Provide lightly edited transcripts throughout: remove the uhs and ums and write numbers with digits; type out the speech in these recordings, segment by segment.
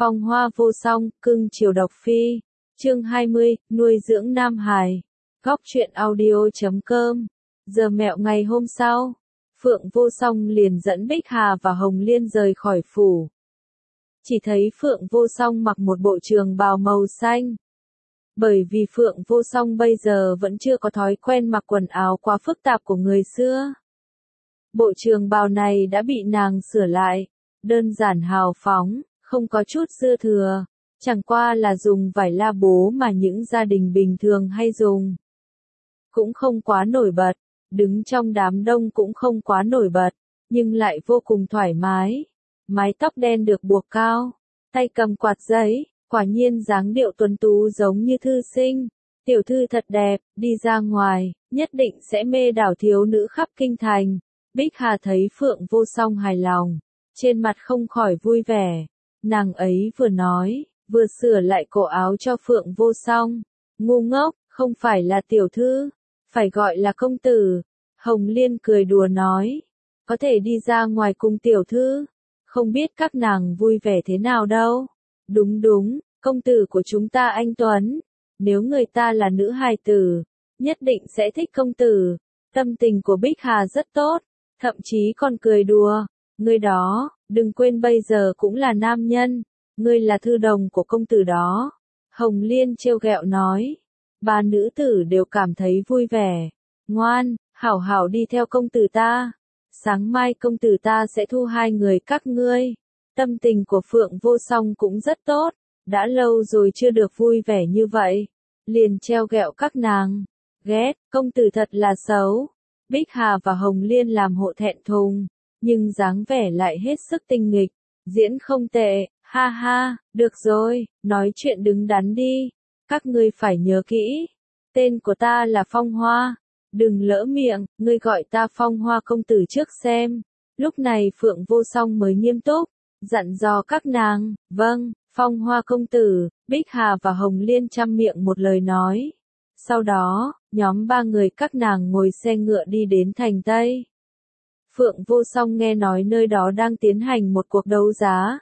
Phong hoa vô song, cưng chiều độc phi. Chương 20, nuôi dưỡng nam hài. Góc truyện audio.com. Giờ mẹo ngày hôm sau, Phượng Vô Song liền dẫn Bích Hà và Hồng Liên rời khỏi phủ. Chỉ thấy Phượng Vô Song mặc một bộ trường bào màu xanh. Bởi vì Phượng Vô Song bây giờ vẫn chưa có thói quen mặc quần áo quá phức tạp của người xưa. Bộ trường bào này đã bị nàng sửa lại, đơn giản hào phóng, không có chút dư thừa, chẳng qua là dùng vải la bố mà những gia đình bình thường hay dùng. Cũng không quá nổi bật, đứng trong đám đông cũng không quá nổi bật, nhưng lại vô cùng thoải mái. Mái tóc đen được buộc cao, tay cầm quạt giấy, quả nhiên dáng điệu tuấn tú giống như thư sinh. Tiểu thư thật đẹp, đi ra ngoài, nhất định sẽ mê đảo thiếu nữ khắp kinh thành. Bích Hà thấy Phượng Vô Song hài lòng, trên mặt không khỏi vui vẻ. Nàng ấy vừa nói, vừa sửa lại cổ áo cho Phượng Vô Song. Ngu ngốc, không phải là tiểu thư, phải gọi là công tử. Hồng Liên cười đùa nói, có thể đi ra ngoài cùng tiểu thư, không biết các nàng vui vẻ thế nào đâu. Đúng đúng, công tử của chúng ta anh Tuấn, nếu người ta là nữ hài tử, nhất định sẽ thích công tử. Tâm tình của Bích Hà rất tốt, thậm chí còn cười đùa, ngươi đó, đừng quên bây giờ cũng là nam nhân, ngươi là thư đồng của công tử đó. Hồng Liên trêu ghẹo nói, ba nữ tử đều cảm thấy vui vẻ. Ngoan, hảo hảo đi theo công tử ta, sáng mai công tử ta sẽ thu hai người các ngươi. Tâm tình của Phượng Vô Song cũng rất tốt, đã lâu rồi chưa được vui vẻ như vậy, liền trêu ghẹo các nàng. Ghét, công tử thật là xấu. Bích Hà và Hồng Liên làm hộ thẹn thùng, nhưng dáng vẻ lại hết sức tinh nghịch, diễn không tệ, ha ha, được rồi, nói chuyện đứng đắn đi, các ngươi phải nhớ kỹ, tên của ta là Phong Hoa, đừng lỡ miệng, ngươi gọi ta Phong Hoa công tử trước xem. Lúc này Phượng Vô Song mới nghiêm túc, dặn dò các nàng, vâng, Phong Hoa công tử. Bích Hà và Hồng Liên chăm miệng một lời nói. Sau đó, nhóm ba người các nàng ngồi xe ngựa đi đến thành Tây. Phượng Vô Song nghe nói nơi đó đang tiến hành một cuộc đấu giá.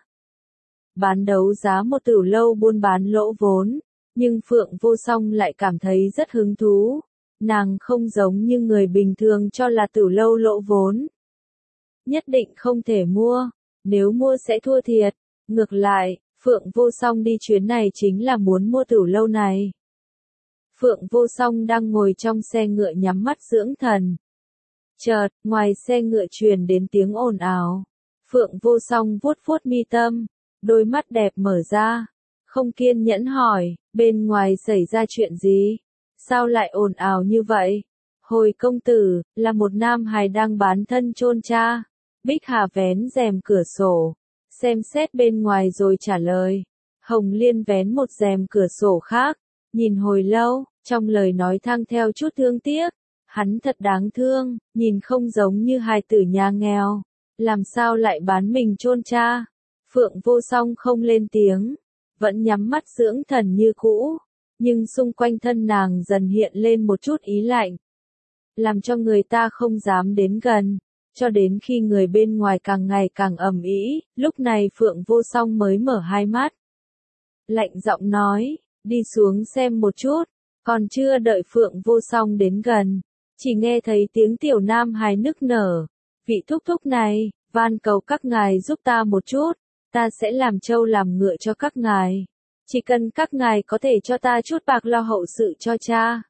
Bán đấu giá một tửu lâu buôn bán lỗ vốn, nhưng Phượng Vô Song lại cảm thấy rất hứng thú. Nàng không giống như người bình thường cho là tửu lâu lỗ vốn. Nhất định không thể mua, nếu mua sẽ thua thiệt. Ngược lại, Phượng Vô Song đi chuyến này chính là muốn mua tửu lâu này. Phượng Vô Song đang ngồi trong xe ngựa nhắm mắt dưỡng thần. Chợt, ngoài xe ngựa truyền đến tiếng ồn ào. Phượng Vô Song vuốt vuốt mi tâm, đôi mắt đẹp mở ra, không kiên nhẫn hỏi, bên ngoài xảy ra chuyện gì? Sao lại ồn ào như vậy? Hồi công tử, là một nam hài đang bán thân chôn cha. Bích Hà vén rèm cửa sổ, xem xét bên ngoài rồi trả lời. Hồng Liên vén một rèm cửa sổ khác, nhìn hồi lâu, trong lời nói thăng theo chút thương tiếc. Hắn thật đáng thương, nhìn không giống như hài tử nhà nghèo. Làm sao lại bán mình chôn cha? Phượng Vô Song không lên tiếng, vẫn nhắm mắt dưỡng thần như cũ. Nhưng xung quanh thân nàng dần hiện lên một chút ý lạnh, làm cho người ta không dám đến gần. Cho đến khi người bên ngoài càng ngày càng ầm ĩ, lúc này Phượng Vô Song mới mở hai mắt. Lạnh giọng nói, đi xuống xem một chút. Còn chưa đợi Phượng Vô Song đến gần, chỉ nghe thấy tiếng tiểu nam hài nức nở. Vị thúc thúc này, van cầu các ngài giúp ta một chút, ta sẽ làm trâu làm ngựa cho các ngài. Chỉ cần các ngài có thể cho ta chút bạc lo hậu sự cho cha.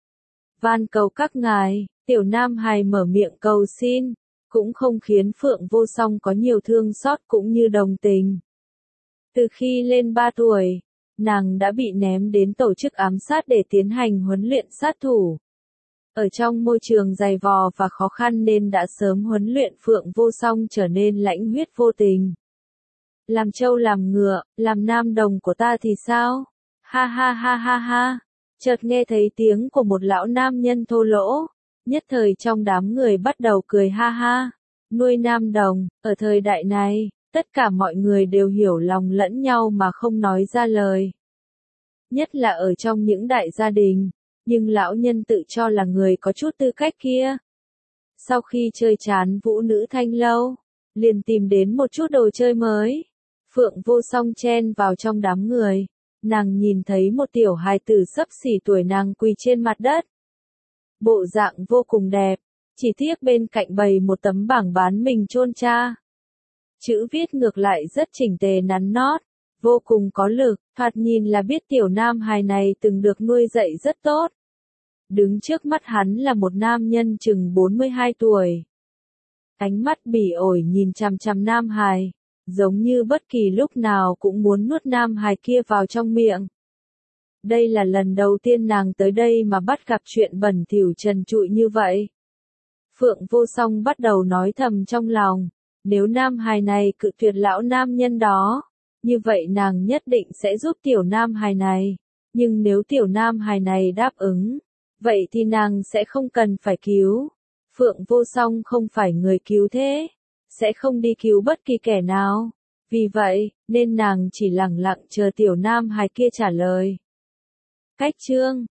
Van cầu các ngài, tiểu nam hài mở miệng cầu xin, cũng không khiến Phượng Vô Song có nhiều thương xót cũng như đồng tình. Từ khi lên 3 tuổi, nàng đã bị ném đến tổ chức ám sát để tiến hành huấn luyện sát thủ. Ở trong môi trường dày vò và khó khăn nên đã sớm huấn luyện Phượng Vô Song trở nên lãnh huyết vô tình. Làm trâu làm ngựa, làm nam đồng của ta thì sao? Ha ha ha ha ha. Chợt nghe thấy tiếng của một lão nam nhân thô lỗ. Nhất thời trong đám người bắt đầu cười ha ha. Nuôi nam đồng, ở thời đại này, tất cả mọi người đều hiểu lòng lẫn nhau mà không nói ra lời. Nhất là ở trong những đại gia đình, nhưng lão nhân tự cho là người có chút tư cách kia. Sau khi chơi chán vũ nữ thanh lâu, liền tìm đến một chút đồ chơi mới. Phượng Vô Song chen vào trong đám người. Nàng nhìn thấy một tiểu hài tử xấp xỉ tuổi nàng quỳ trên mặt đất. Bộ dạng vô cùng đẹp, chỉ tiếc bên cạnh bày một tấm bảng bán mình chôn cha. Chữ viết ngược lại rất chỉnh tề nắn nót, vô cùng có lực, thoạt nhìn là biết tiểu nam hài này từng được nuôi dạy rất tốt. Đứng trước mắt hắn là một nam nhân chừng 42 tuổi. Ánh mắt bỉ ổi nhìn chằm chằm nam hài, giống như bất kỳ lúc nào cũng muốn nuốt nam hài kia vào trong miệng. Đây là lần đầu tiên nàng tới đây mà bắt gặp chuyện bẩn thỉu trần trụi như vậy. Phượng Vô Song bắt đầu nói thầm trong lòng, nếu nam hài này cự tuyệt lão nam nhân đó, như vậy nàng nhất định sẽ giúp tiểu nam hài này, nhưng nếu tiểu nam hài này đáp ứng, vậy thì nàng sẽ không cần phải cứu. Phượng Vô Song không phải người cứu thế, sẽ không đi cứu bất kỳ kẻ nào, vì vậy, nên nàng chỉ lặng lặng chờ tiểu nam hài kia trả lời. Cách chương